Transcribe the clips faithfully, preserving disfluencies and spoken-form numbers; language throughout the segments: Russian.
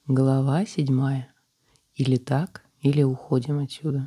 Глава седьмая. Или так, или уходим отсюда.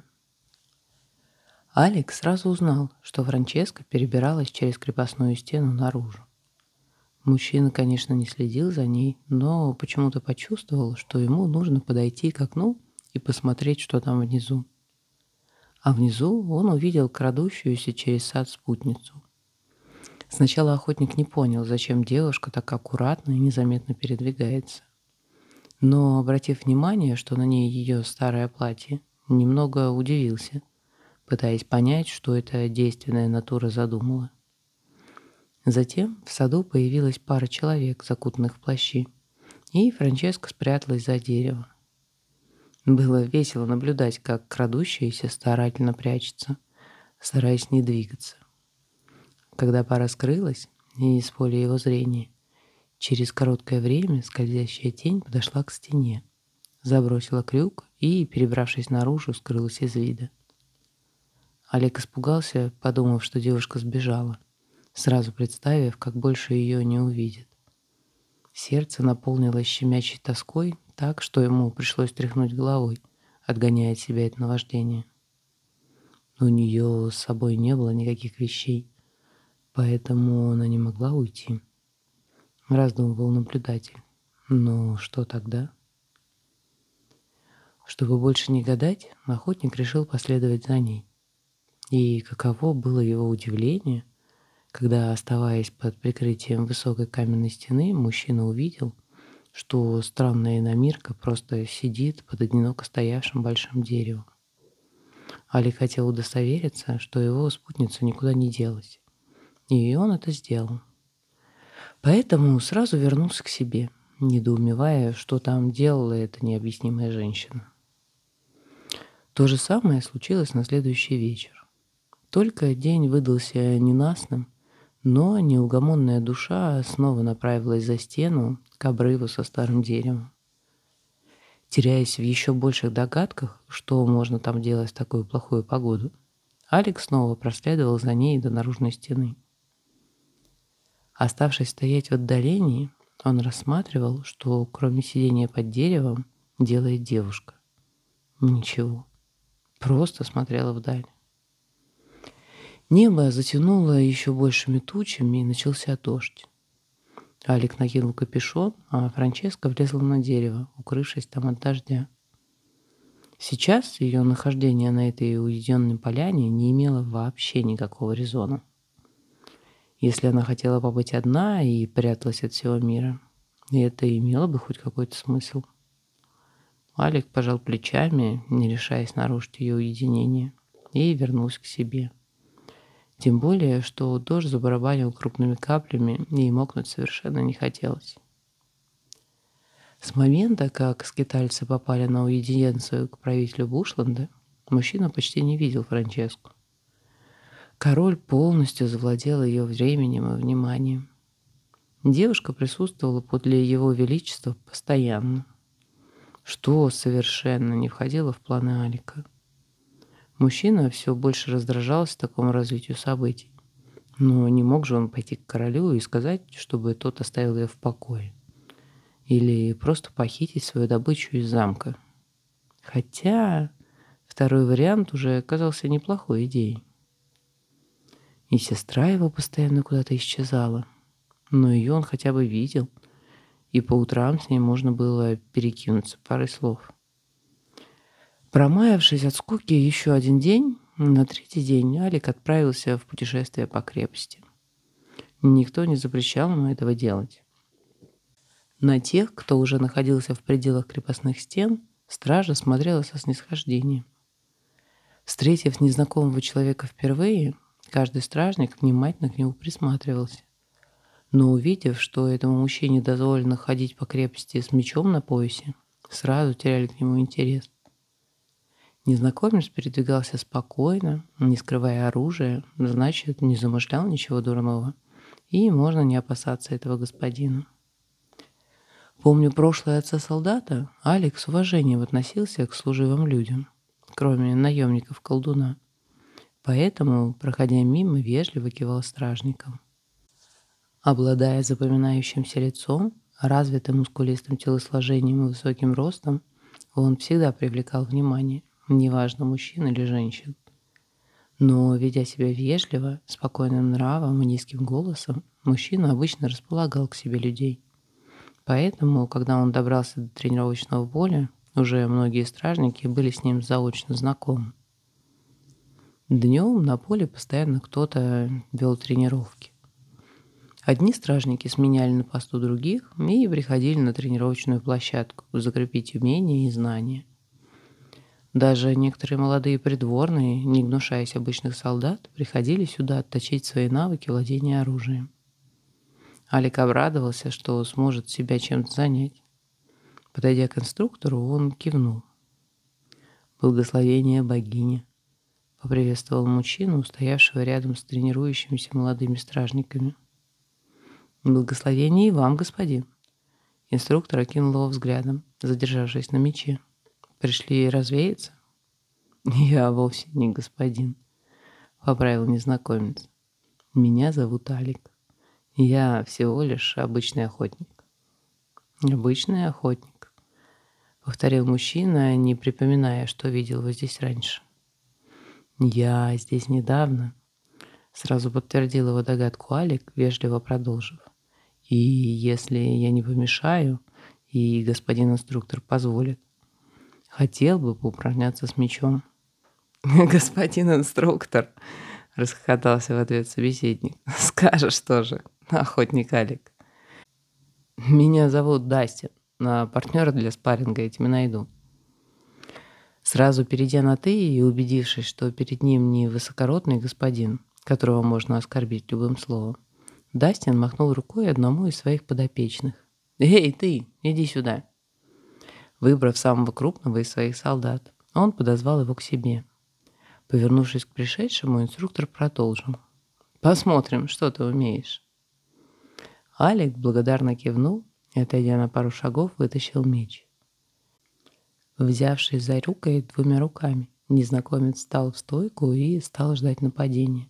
Алекс сразу узнал, что Франческа перебиралась через крепостную стену наружу. Мужчина, конечно, не следил за ней, но почему-то почувствовал, что ему нужно подойти к окну и посмотреть, что там внизу. А внизу он увидел крадущуюся через сад спутницу. Сначала охотник не понял, зачем девушка так аккуратно и незаметно передвигается. Но, обратив внимание, что на ней ее старое платье, немного удивился, пытаясь понять, что эта действенная натура задумала. Затем в саду появилась пара человек, закутанных в плащи, и Франческа спряталась за дерево. Было весело наблюдать, как крадущаяся старательно прячется, стараясь не двигаться. Когда пара скрылась из поля его зрения, через короткое время скользящая тень подошла к стене, забросила крюк и, перебравшись наружу, скрылась из вида. Олег испугался, подумав, что девушка сбежала, сразу представив, как больше ее не увидит. Сердце наполнилось щемящей тоской так, что ему пришлось тряхнуть головой, отгоняя от себя это наваждение. Но у нее с собой не было никаких вещей, поэтому она не могла уйти. Раздумывал наблюдатель. Но что тогда? Чтобы больше не гадать, охотник решил последовать за ней. И каково было его удивление, когда, оставаясь под прикрытием высокой каменной стены, мужчина увидел, что странная иномирка просто сидит под одиноко стоявшим большим деревом. Алик хотел удостовериться, что его спутница никуда не делась. И он это сделал. Поэтому сразу вернулся к себе, недоумевая, что там делала эта необъяснимая женщина. То же самое случилось на следующий вечер. Только день выдался ненастным, но неугомонная душа снова направилась за стену к обрыву со старым деревом. Теряясь в еще больших догадках, что можно там делать в такую плохую погоду, Алекс снова проследовал за ней до наружной стены. Оставшись стоять в отдалении, он рассматривал, что кроме сидения под деревом делает девушка. Ничего, просто смотрела вдаль. Небо затянуло еще большими тучами, и начался дождь. Алик накинул капюшон, а Франческа влезла на дерево, укрывшись там от дождя. Сейчас ее нахождение на этой уединенной поляне не имело вообще никакого резона. Если она хотела побыть одна и пряталась от всего мира, и это имело бы хоть какой-то смысл. Алик пожал плечами, не решаясь нарушить ее уединение, и вернулся к себе. Тем более, что дождь забарабанил крупными каплями, и мокнуть совершенно не хотелось. С момента, как скитальцы попали на аудиенцию к правителю Бушланда, мужчина почти не видел Франческу. Король полностью завладел ее временем и вниманием. Девушка присутствовала подле его величества постоянно, что совершенно не входило в планы Алика. Мужчина все больше раздражался такому развитию событий. Но не мог же он пойти к королю и сказать, чтобы тот оставил ее в покое. Или просто похитить свою добычу из замка. Хотя второй вариант уже оказался неплохой идеей. И сестра его постоянно куда-то исчезала. Но ее он хотя бы видел. И по утрам с ней можно было перекинуться парой слов. Промаявшись от скуки еще один день, на третий день Алик отправился в путешествие по крепости. Никто не запрещал ему этого делать. На тех, кто уже находился в пределах крепостных стен, стража смотрела со снисхождением. Встретив незнакомого человека впервые, каждый стражник внимательно к нему присматривался. Но увидев, что этому мужчине дозволено ходить по крепости с мечом на поясе, сразу теряли к нему интерес. Незнакомец передвигался спокойно, не скрывая оружия, значит, не замышлял ничего дурного, и можно не опасаться этого господина. Помню прошлое отца солдата, Алекс с уважением относился к служивым людям, кроме наемников-колдуна. Поэтому, проходя мимо, вежливо кивал стражникам. Обладая запоминающимся лицом, Развитым мускулистым телосложением и высоким ростом он всегда привлекал внимание, неважно, мужчин или женщин. Но, ведя себя вежливо, спокойным нравом и низким голосом, мужчина обычно располагал к себе людей. Поэтому, когда он добрался до тренировочного поля, уже многие стражники были с ним заочно знакомы. Днем на поле постоянно кто-то вел тренировки. Одни стражники сменяли на посту других и приходили на тренировочную площадку закрепить умения и знания. Даже некоторые молодые придворные, не гнушаясь обычных солдат, приходили сюда отточить свои навыки владения оружием. Алик обрадовался, что сможет себя чем-то занять. Подойдя к инструктору, он кивнул. «Благословение богини», — поприветствовал мужчину, стоявшего рядом с тренирующимися молодыми стражниками. «Благословение и вам, господин». Инструктор окинул его взглядом, задержавшись на мече. «Пришли развеяться?» «Я вовсе не господин», — поправил незнакомец. «Меня зовут Алик. Я всего лишь обычный охотник». «Обычный охотник», — повторил мужчина, не припоминая, что видел его здесь раньше. «Я здесь недавно», — сразу подтвердил его догадку Алик, вежливо продолжив. «И если я не помешаю, и господин инструктор позволит, хотел бы поупражняться с мечом». «Господин инструктор», — расхохотался в ответ собеседник, — «скажешь тоже, охотник Алик». «Меня зовут Дастин, на партнера для спарринга я тебе найду». Сразу перейдя на «ты» и убедившись, что перед ним не высокородный господин, которого можно оскорбить любым словом, Дастин махнул рукой одному из своих подопечных. «Эй, ты, иди сюда!» Выбрав самого крупного из своих солдат, он подозвал его к себе. Повернувшись к пришедшему, инструктор продолжил. «Посмотрим, что ты умеешь». Алик благодарно кивнул и, отойдя на пару шагов, вытащил меч. Взявшись за рукой двумя руками, незнакомец встал в стойку и стал ждать нападения.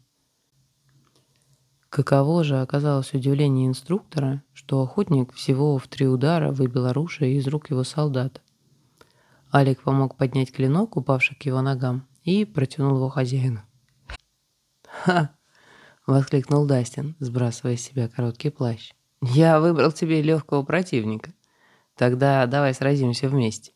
Каково же оказалось удивление инструктора, что охотник всего в три удара выбил оружие из рук его солдата. Алик помог поднять клинок, упавший к его ногам, и протянул его хозяину. «Ха!» — воскликнул Дастин, сбрасывая с себя короткий плащ. «Я выбрал тебе легкого противника. Тогда давай сразимся вместе».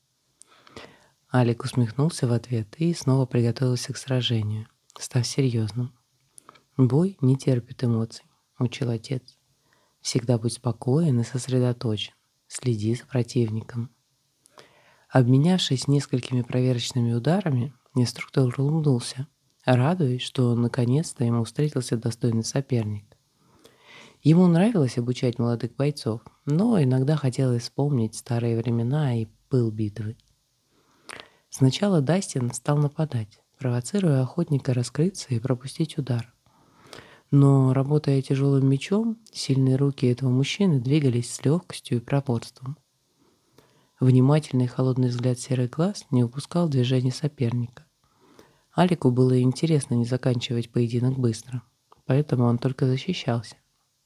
Алик усмехнулся в ответ и снова приготовился к сражению, став серьезным. «Бой не терпит эмоций», — учил отец. «Всегда будь спокоен и сосредоточен. Следи за противником». Обменявшись несколькими проверочными ударами, инструктор улыбнулся, радуясь, что наконец-то ему встретился достойный соперник. Ему нравилось обучать молодых бойцов, но иногда хотелось вспомнить старые времена и пыл битвы. Сначала Дастин стал нападать, провоцируя охотника раскрыться и пропустить удар. Но, работая тяжелым мечом, сильные руки этого мужчины двигались с легкостью и проворством. Внимательный холодный взгляд серых глаз не упускал движений соперника. Алику было интересно не заканчивать поединок быстро, поэтому он только защищался.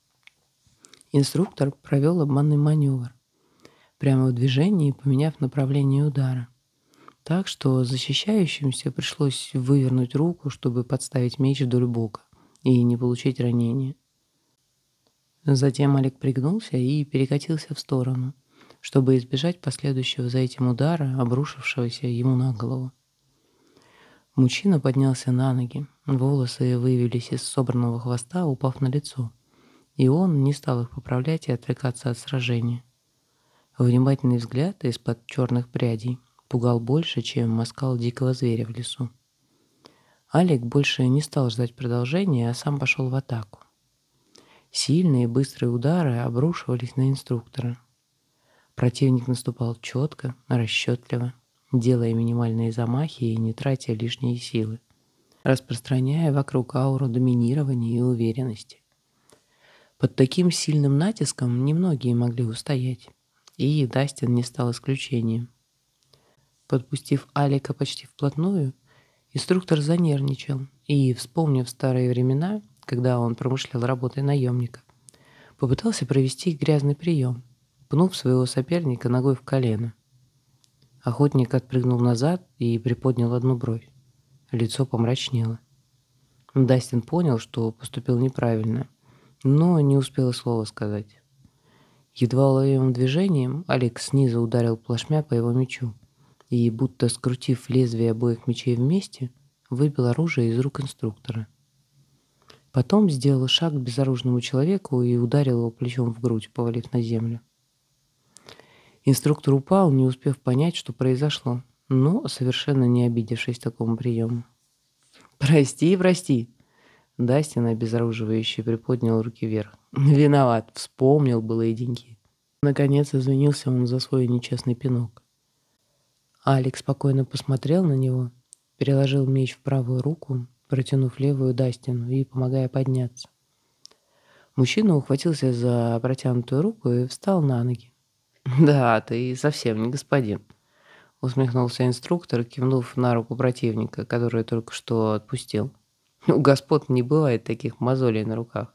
Инструктор провел обманный маневр, прямо в движении поменяв направление удара. Так что защищающимся пришлось вывернуть руку, чтобы подставить меч вдоль бока и не получить ранения. Затем Алик пригнулся и перекатился в сторону, чтобы избежать последующего за этим удара, обрушившегося ему на голову. Мужчина поднялся на ноги, волосы вывелись из собранного хвоста, упав на лицо, и он не стал их поправлять и отвлекаться от сражения. Внимательный взгляд из-под черных прядей пугал больше, чем оскал дикого зверя в лесу. Алик больше не стал ждать продолжения, а сам пошел в атаку. Сильные и быстрые удары обрушивались на инструктора. Противник наступал четко, расчетливо, делая минимальные замахи и не тратя лишние силы, распространяя вокруг ауру доминирования и уверенности. Под таким сильным натиском немногие могли устоять, и Дастин не стал исключением. Подпустив Алика почти вплотную, инструктор занервничал и, вспомнив старые времена, когда он промышлял работой наемника, попытался провести грязный прием, пнув своего соперника ногой в колено. Охотник отпрыгнул назад и приподнял одну бровь. Лицо помрачнело. Дастин понял, что поступил неправильно, но не успел и слова сказать. Едва уловимым движением Алекс снизу ударил плашмя по его мечу и, будто скрутив лезвие обоих мечей вместе, выбил оружие из рук инструктора. Потом сделал шаг к безоружному человеку и ударил его плечом в грудь, повалив на землю. Инструктор упал, не успев понять, что произошло, но совершенно не обидевшись такому приему. «Прости, прости!» Дастин, обезоруживающе, приподнял руки вверх. «Виноват, вспомнил былые деньги». Наконец извинился он за свой нечестный пинок. Алекс спокойно посмотрел на него, переложил меч в правую руку, протянув левую Дастину и помогая подняться. Мужчина ухватился за протянутую руку и встал на ноги. «Да, ты совсем не господин», — усмехнулся инструктор, кивнув на руку противника, которую только что отпустил. «У господ не бывает таких мозолей на руках».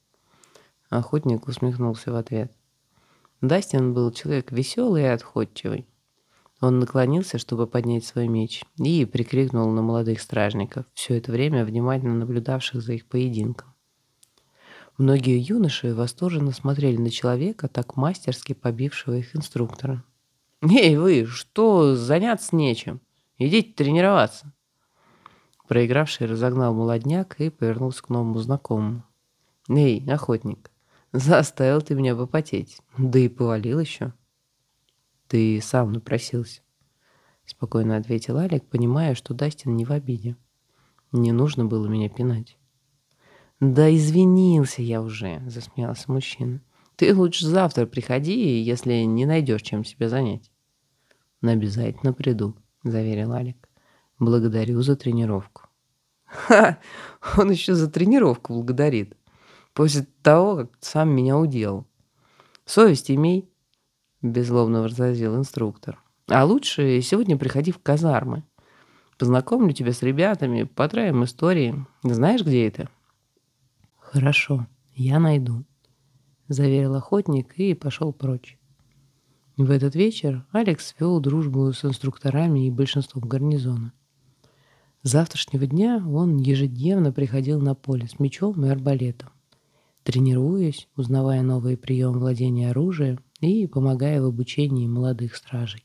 Охотник усмехнулся в ответ. Дастин был человек веселый и отходчивый. Он наклонился, чтобы поднять свой меч, и прикрикнул на молодых стражников, все это время внимательно наблюдавших за их поединком. Многие юноши восторженно смотрели на человека, так мастерски побившего их инструктора. «Эй, вы, что, заняться нечем? Идите тренироваться!» Проигравший разогнал молодняк и повернулся к новому знакомому. «Эй, охотник, заставил ты меня попотеть, да и повалил еще». «Ты сам напросился», — спокойно ответил Алик, понимая, что Дастин не в обиде. «Не нужно было меня пинать». «Да извинился я уже», — засмеялся мужчина. «Ты лучше завтра приходи, если не найдешь, чем себя занять». «Обязательно приду», — заверил Алик. «Благодарю за тренировку». «Ха! Он еще за тренировку благодарит. После того, как сам меня уделал. Совесть имей», — беззлобно возразил инструктор. «А лучше сегодня приходи в казармы. Познакомлю тебя с ребятами, потравим истории. Знаешь, где это?» «Хорошо, я найду», — заверил охотник и пошел прочь. В этот вечер Алекс вел дружбу с инструкторами и большинством гарнизона. С завтрашнего дня он ежедневно приходил на поле с мечом и арбалетом, тренируясь, узнавая новые приемы владения оружием и помогая в обучении молодых стражей.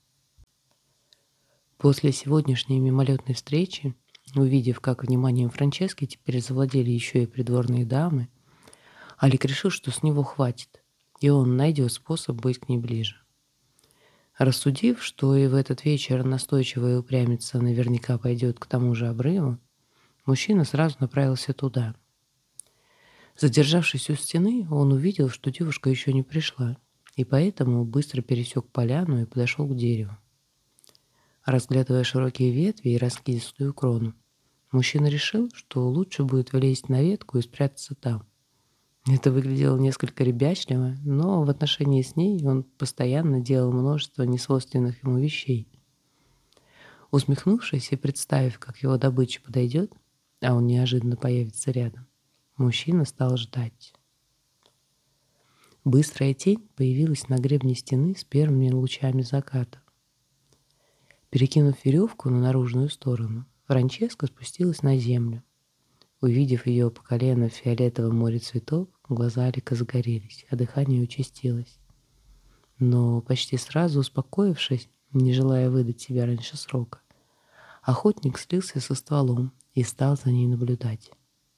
После сегодняшней мимолетной встречи, увидев, как вниманием Франчески теперь завладели еще и придворные дамы, Алик решил, что с него хватит, и он найдет способ быть к ней ближе. Рассудив, что и в этот вечер настойчивая упрямица наверняка пойдет к тому же обрыву, мужчина сразу направился туда. Задержавшись у стены, он увидел, что девушка еще не пришла, и поэтому быстро пересек поляну и подошел к дереву. Разглядывая широкие ветви и раскидистую крону, мужчина решил, что лучше будет влезть на ветку и спрятаться там. Это выглядело несколько ребячливо, но в отношении с ней он постоянно делал множество несвойственных ему вещей. Усмехнувшись и представив, как его добыча подойдет, а он неожиданно появится рядом, мужчина стал ждать. Быстрая тень появилась на гребне стены с первыми лучами заката. Перекинув веревку на наружную сторону, Франческа спустилась на землю. Увидев ее по колено в фиолетовом море цветов, глаза Алика загорелись, а дыхание участилось. Но почти сразу успокоившись, не желая выдать себя раньше срока, охотник слился со стволом и стал за ней наблюдать.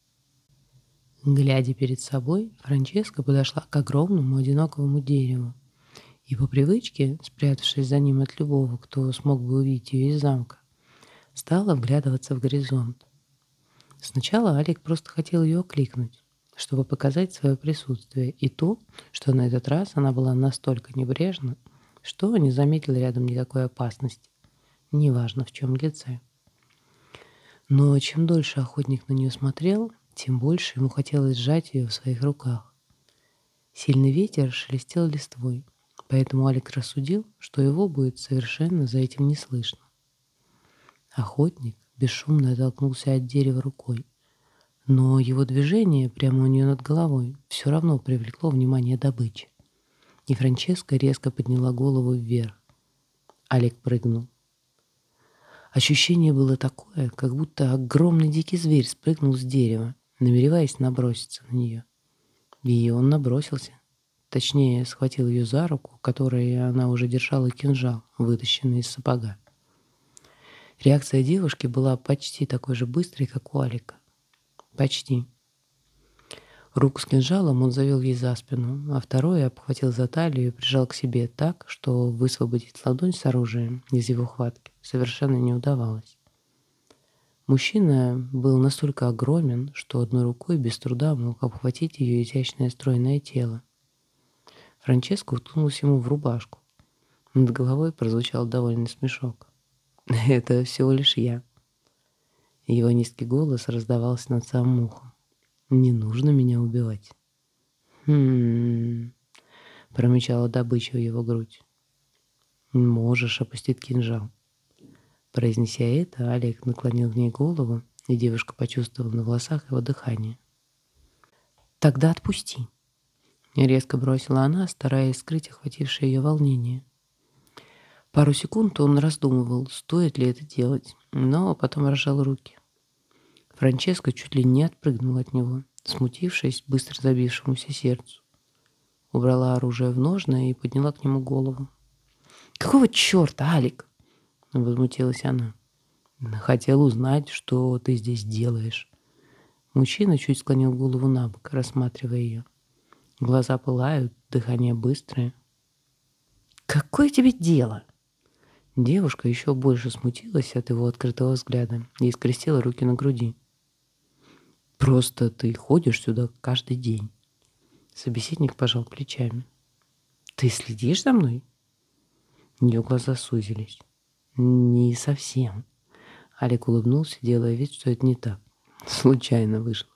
Глядя перед собой, Франческа подошла к огромному одинокому дереву и по привычке, спрятавшись за ним от любого, кто смог бы увидеть ее из замка, стала вглядываться в горизонт. Сначала Алик просто хотел ее окликнуть, чтобы показать свое присутствие и то, что на этот раз она была настолько небрежна, что не заметил рядом никакой опасности, неважно в чем лице. Но чем дольше охотник на нее смотрел, тем больше ему хотелось сжать ее в своих руках. Сильный ветер шелестел листвой, поэтому Алик рассудил, что его будет совершенно за этим не слышно. Охотник бесшумно оттолкнулся от дерева рукой, но его движение прямо у нее над головой все равно привлекло внимание добычи. И Франческа резко подняла голову вверх. Алик прыгнул. Ощущение было такое, как будто огромный дикий зверь спрыгнул с дерева, намереваясь наброситься на нее. И он набросился. Точнее, схватил ее за руку, которой она уже держала кинжал, вытащенный из сапога. Реакция девушки была почти такой же быстрой, как у Алика. Почти. Руку с кинжалом он завел ей за спину, а второй обхватил за талию и прижал к себе так, что высвободить ладонь с оружием из его хватки совершенно не удавалось. Мужчина был настолько огромен, что одной рукой без труда мог обхватить ее изящное стройное тело. Франческа уткнулась ему в рубашку. Над головой прозвучал довольный смешок. «Это всего лишь я». Его низкий голос раздавался над самым ухом. «Не нужно меня убивать». «Хм...» — промычала добыча в его грудь. «Можешь опустить кинжал». Произнеся это, Олег наклонил к ней голову, и девушка почувствовала на волосах его дыхание. «Тогда отпусти», — резко бросила она, стараясь скрыть охватившее ее волнение. Пару секунд он раздумывал, стоит ли это делать, но потом разжал руки. Франческа чуть ли не отпрыгнула от него, смутившись быстро забившемуся сердцу. Убрала оружие в ножны и подняла к нему голову. «Какого черта, Алик?» — возмутилась она. «Хотел узнать, что ты здесь делаешь». Мужчина чуть склонил голову на бок, рассматривая ее. Глаза пылают, дыхание быстрое. «Какое тебе дело?» Девушка еще больше смутилась от его открытого взгляда и скрестила руки на груди. «Просто ты ходишь сюда каждый день». Собеседник пожал плечами. «Ты следишь за мной?» Ее глаза сузились. «Не совсем». Алик улыбнулся, делая вид, что это не так. Случайно вышло.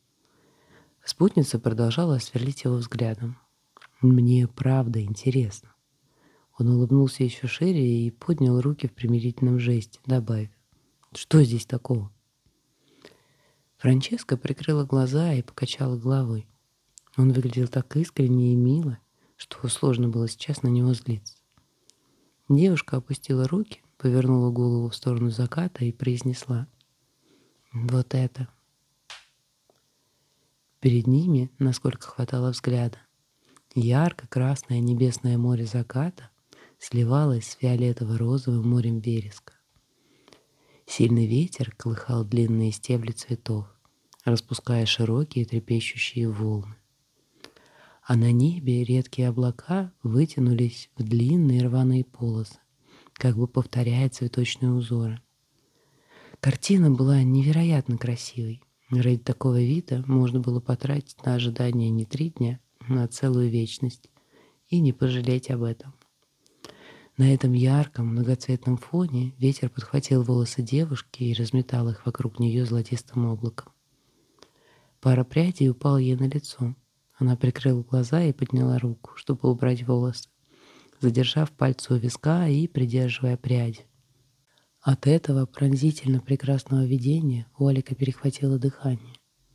Спутница продолжала сверлить его взглядом. «Мне правда интересно». Он улыбнулся еще шире и поднял руки в примирительном жесте, добавив: «Что здесь такого?» Франческа прикрыла глаза и покачала головой. Он выглядел так искренне и мило, что сложно было сейчас на него злиться. Девушка опустила руки, повернула голову в сторону заката и произнесла: «Вот это». Перед ними, насколько хватало взгляда, ярко-красное небесное море заката сливалось с фиолетово-розовым морем вереска. Сильный ветер колыхал длинные стебли цветов, распуская широкие трепещущие волны. А на небе редкие облака вытянулись в длинные рваные полосы, как бы повторяя цветочные узоры. Картина была невероятно красивой. Ради такого вида можно было потратить на ожидание не три дня, а целую вечность, и не пожалеть об этом. На этом ярком, многоцветном фоне ветер подхватил волосы девушки и разметал их вокруг нее золотистым облаком. Пара прядей упала ей на лицо. Она прикрыла глаза и подняла руку, чтобы убрать волосы, задержав пальцы у виска и придерживая пряди. От этого пронзительно прекрасного видения у Алика перехватило дыхание.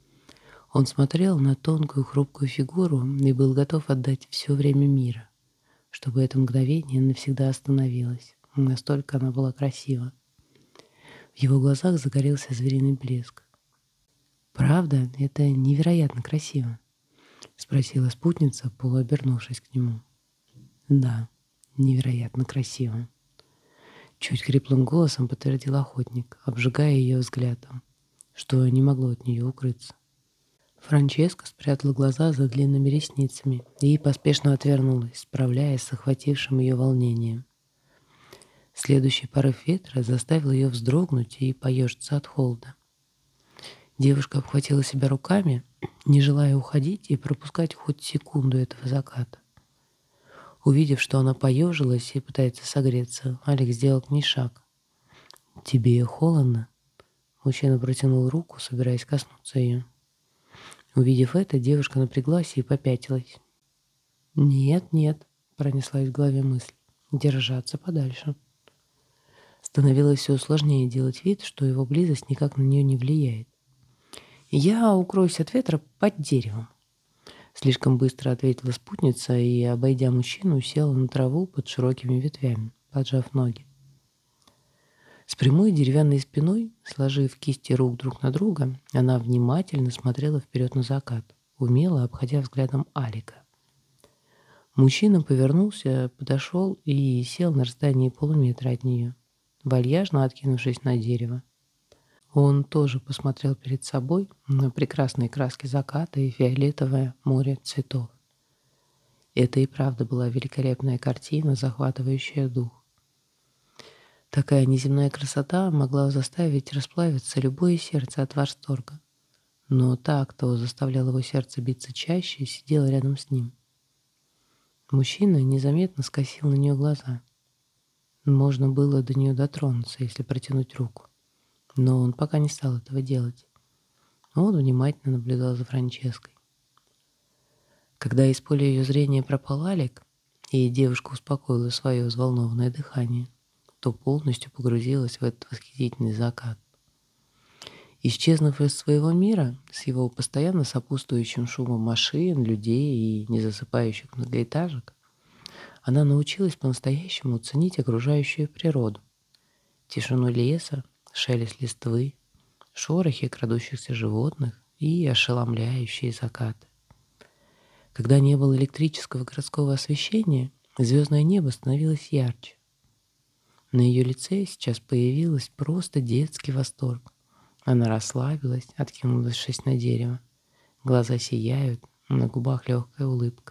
Он смотрел на тонкую хрупкую фигуру и был готов отдать все время мира, чтобы это мгновение навсегда остановилось. Настолько она была красива. В его глазах загорелся звериный блеск. «Правда, это невероятно красиво?» — спросила спутница, полуобернувшись к нему. «Да, невероятно красиво», — чуть хриплым голосом подтвердил охотник, обжигая ее взглядом, что не могло от нее укрыться. Франческа спрятала глаза за длинными ресницами и поспешно отвернулась, справляясь с охватившим ее волнением. Следующий порыв ветра заставил ее вздрогнуть и поежиться от холода. Девушка обхватила себя руками, не желая уходить и пропускать хоть секунду этого заката. Увидев, что она поежилась и пытается согреться, Алекс сделал к ней шаг. «Тебе холодно?» Мужчина протянул руку, собираясь коснуться ее. Увидев это, девушка напряглась и попятилась. «Нет, нет», — пронеслась в голове мысль, — «держаться подальше». Становилось все сложнее делать вид, что его близость никак на нее не влияет. «Я укроюсь от ветра под деревом», Слишком быстро ответила спутница и, обойдя мужчину, села на траву под широкими ветвями, поджав ноги. С прямой деревянной спиной, сложив кисти рук друг на друга, она внимательно смотрела вперед на закат, умело обходя взглядом Алика. Мужчина повернулся, подошел и сел на расстоянии полуметра от нее, вальяжно откинувшись на дерево. Он тоже посмотрел перед собой на прекрасные краски заката и фиолетовое море цветов. Это и правда была великолепная картина, захватывающая дух. Такая неземная красота могла заставить расплавиться любое сердце от восторга. Но та, кто заставлял его сердце биться чаще, сидела рядом с ним. Мужчина незаметно скосил на нее глаза. Можно было до нее дотронуться, если протянуть руку. Но он пока не стал этого делать. Он внимательно наблюдал за Франческой. Когда из поля ее зрения пропал Алик, и девушка успокоила свое взволнованное дыхание, то полностью погрузилась в этот восхитительный закат. Исчезнув из своего мира, с его постоянно сопутствующим шумом машин, людей и незасыпающих многоэтажек, она научилась по-настоящему ценить окружающую природу, тишину леса, шелест листвы, шорохи крадущихся животных и ошеломляющие закаты. Когда не было электрического городского освещения, звездное небо становилось ярче. На ее лице сейчас появился просто детский восторг. Она расслабилась, откинувшись на дерево. Глаза сияют, на губах легкая улыбка.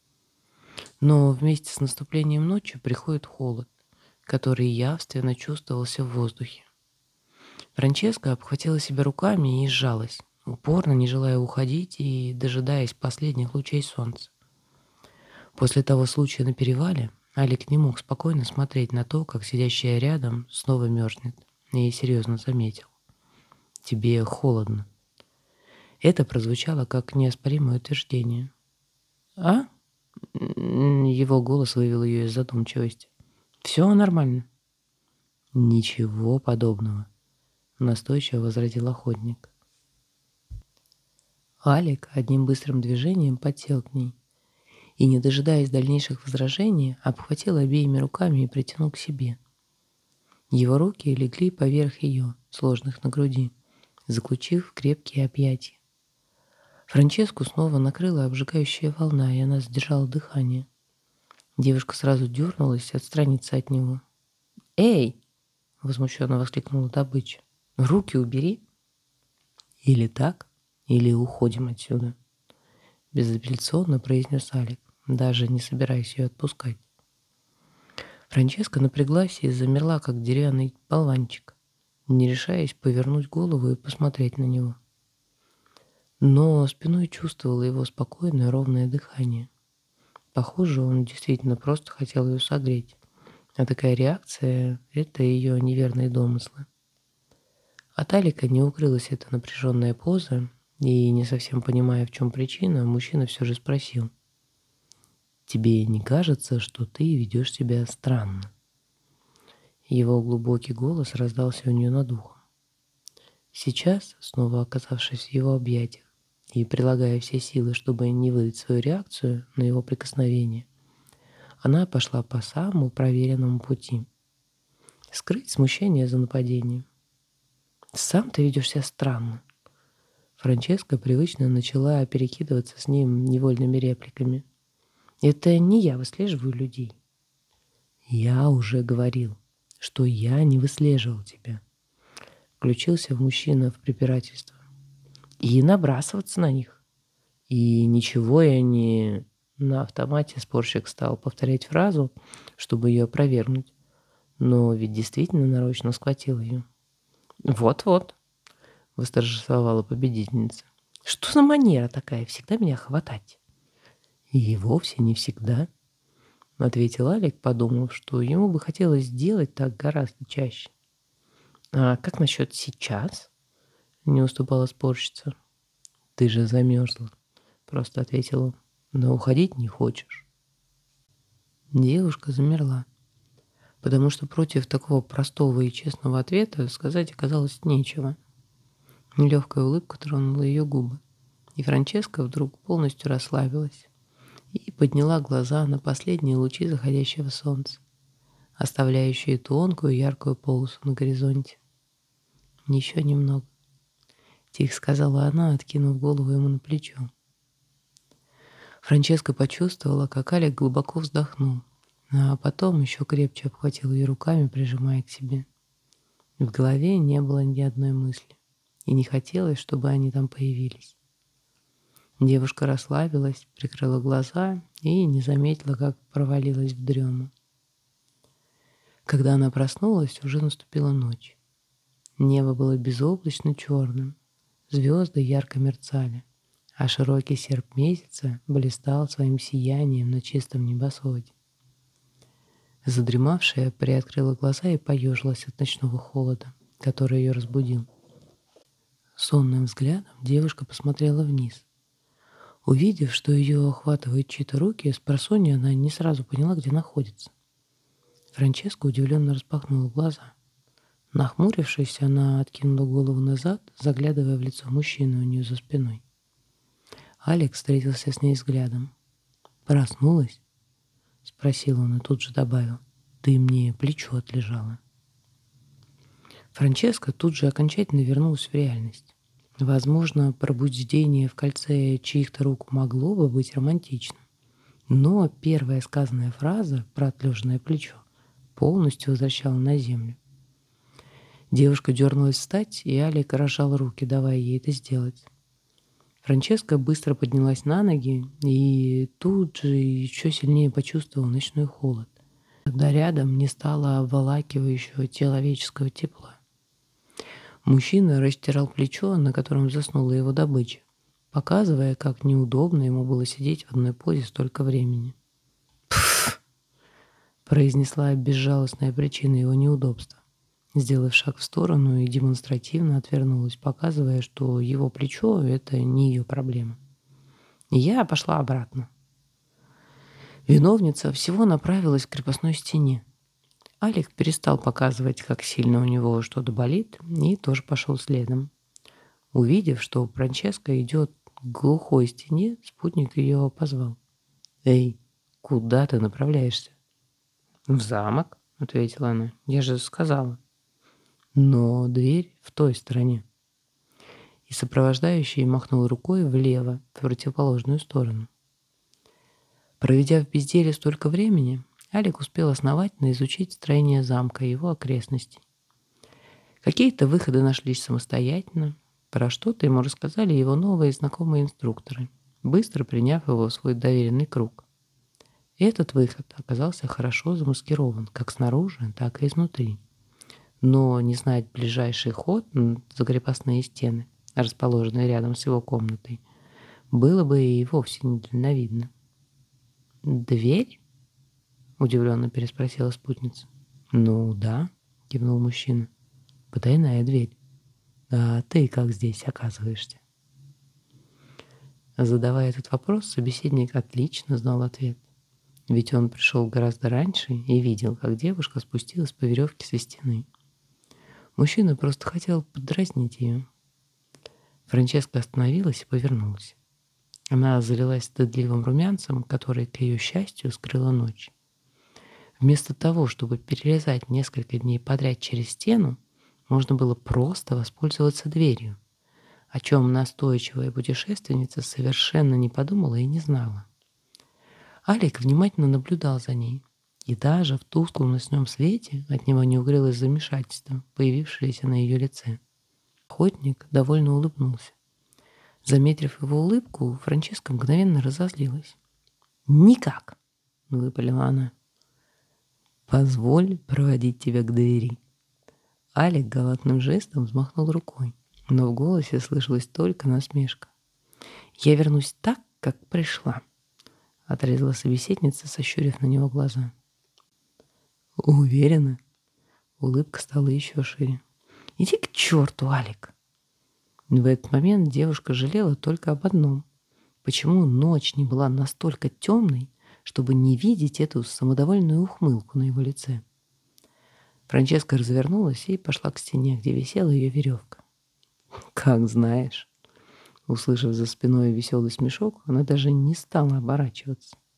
Но вместе с наступлением ночи приходит холод, который явственно чувствовался в воздухе. Франческа обхватила себя руками и сжалась, упорно не желая уходить и дожидаясь последних лучей солнца. После того случая на перевале Алик не мог спокойно смотреть на то, как сидящая рядом снова мерзнет, и серьезно заметил: «Тебе холодно». Это прозвучало как неоспоримое утверждение. «А?» Его голос вывел ее из задумчивости. «Все нормально». «Ничего подобного», — настойчиво возразил охотник. Алик одним быстрым движением подсел к ней и, не дожидаясь дальнейших возражений, обхватил обеими руками и притянул к себе. Его руки легли поверх ее, сложных на груди, заключив в крепкие объятия. Франческу снова накрыла обжигающая волна, и она задержала дыхание. Девушка сразу дернулась отстраниться от него. «Эй!» — возмущенно воскликнула добыча. «Руки убери!» «Или так, или уходим отсюда», — безапелляционно произнес Алик, даже не собираясь ее отпускать. Франческа напряглась и замерла, как деревянный болванчик, не решаясь повернуть голову и посмотреть на него. Но спиной чувствовала его спокойное, ровное дыхание. Похоже, он действительно просто хотел ее согреть, а такая реакция — это ее неверные домыслы. От Алика не укрылась эта напряженная поза, и, не совсем понимая, в чем причина, мужчина все же спросил: «Тебе не кажется, что ты ведешь себя странно?» Его глубокий голос раздался у нее над ухом. Сейчас, снова оказавшись в его объятиях и прилагая все силы, чтобы не выдать свою реакцию на его прикосновение, она пошла по самому проверенному пути — скрыть смущение за нападением. «Сам ты ведешь себя странно». Франческа привычно начала перекидываться с ним невольными репликами. «Это не я выслеживаю людей». «Я уже говорил, что я не выслеживал тебя», — включился в мужчина в препирательство. «И набрасываться на них. И ничего я не...» На автомате спорщик стал повторять фразу, чтобы ее опровергнуть. Но ведь действительно нарочно схватил ее. «Вот-вот», — восторжествовала победительница. «Что за манера такая, всегда меня хватать?» «И вовсе не всегда», — ответил Алик, подумав, что ему бы хотелось сделать так гораздо чаще. «А как насчет сейчас?» — не уступала спорщица. «Ты же замерзла», — просто ответил он. «Но уходить не хочешь». Девушка замерла, потому что против такого простого и честного ответа сказать оказалось нечего. Легкая улыбка тронула ее губы. И Франческа вдруг полностью расслабилась и подняла глаза на последние лучи заходящего солнца, оставляющие тонкую яркую полосу на горизонте. «Еще немного», — тихо сказала она, откинув голову ему на плечо. Франческа почувствовала, как Алик глубоко вздохнул, а потом еще крепче обхватил ее руками, прижимая к себе. В голове не было ни одной мысли, и не хотелось, чтобы они там появились. Девушка расслабилась, прикрыла глаза и не заметила, как провалилась в дрему. Когда она проснулась, уже наступила ночь. Небо было безоблачно черным, звезды ярко мерцали, а широкий серп месяца блистал своим сиянием на чистом небосводе. Задремавшая приоткрыла глаза и поежилась от ночного холода, который ее разбудил. Сонным взглядом девушка посмотрела вниз. Увидев, что ее охватывают чьи-то руки, спросонья она не сразу поняла, где находится. Франческа удивленно распахнула глаза. Нахмурившись, она откинула голову назад, заглядывая в лицо мужчины у нее за спиной. Алекс встретился с ней взглядом. «Проснулась?» — спросил он и тут же добавил. «Ты мне плечо отлежала». Франческа тут же окончательно вернулась в реальность. Возможно, пробуждение в кольце чьих-то рук могло бы быть романтичным. Но первая сказанная фраза про отлеженное плечо полностью возвращала на землю. Девушка дернулась встать, и Алик разжал руки, давая ей это сделать. Франческа быстро поднялась на ноги и тут же еще сильнее почувствовала ночной холод, когда рядом не стало обволакивающего человеческого тепла. Мужчина растирал плечо, на котором заснула его добыча, показывая, как неудобно ему было сидеть в одной позе столько времени. «Пф!» — произнесла безжалостная причина его неудобства, сделав шаг в сторону и демонстративно отвернулась, показывая, что его плечо — это не ее проблема. Я пошла обратно. Виновница всего направилась к крепостной стене. Алик перестал показывать, как сильно у него что-то болит, и тоже пошел следом. Увидев, что Франческа идет к глухой стене, спутник ее позвал. «Эй, куда ты направляешься?» «В замок», — ответила она. «Я же сказала». «Но дверь в той стороне». И сопровождающий махнул рукой влево, в противоположную сторону. Проведя в безделии столько времени, Алик успел основательно изучить строение замка и его окрестностей. Какие-то выходы нашлись самостоятельно, про что-то ему рассказали его новые знакомые инструкторы, быстро приняв его в свой доверенный круг. Этот выход оказался хорошо замаскирован как снаружи, так и изнутри. Но не знать ближайший ход за крепостные стены, расположенные рядом с его комнатой, было бы и вовсе недальновидно. «Дверь?» — удивленно переспросила спутница. «Ну да», — кивнул мужчина. «Потайная дверь. А ты как здесь оказываешься?» Задавая этот вопрос, собеседник отлично знал ответ. Ведь он пришел гораздо раньше и видел, как девушка спустилась по веревке со стены. Мужчина просто хотел подразнить ее. Франческа остановилась и повернулась. Она залилась стыдливым румянцем, который, к ее счастью, скрыла ночь. Вместо того, чтобы перелезать несколько дней подряд через стену, можно было просто воспользоваться дверью, о чем настойчивая путешественница совершенно не подумала и не знала. Алик внимательно наблюдал за ней, и даже в тусклом ночном свете от него не укрылось замешательство, появившееся на ее лице. Охотник довольно улыбнулся. Заметив его улыбку, Франческа мгновенно разозлилась. «Никак!» — выпалила она. «Позволь проводить тебя к двери». Алик галантным жестом взмахнул рукой, но в голосе слышалась только насмешка. «Я вернусь так, как пришла», — отрезала собеседница, сощурив на него глаза. «Уверена?» Улыбка стала еще шире. «Иди к черту, Алик!» В этот момент девушка жалела только об одном. Почему ночь не была настолько темной, чтобы не видеть эту самодовольную ухмылку на его лице? Франческа развернулась и пошла к стене, где висела ее веревка. «Как знаешь», Услышав за спиной веселый смешок, она даже не стала оборачиваться.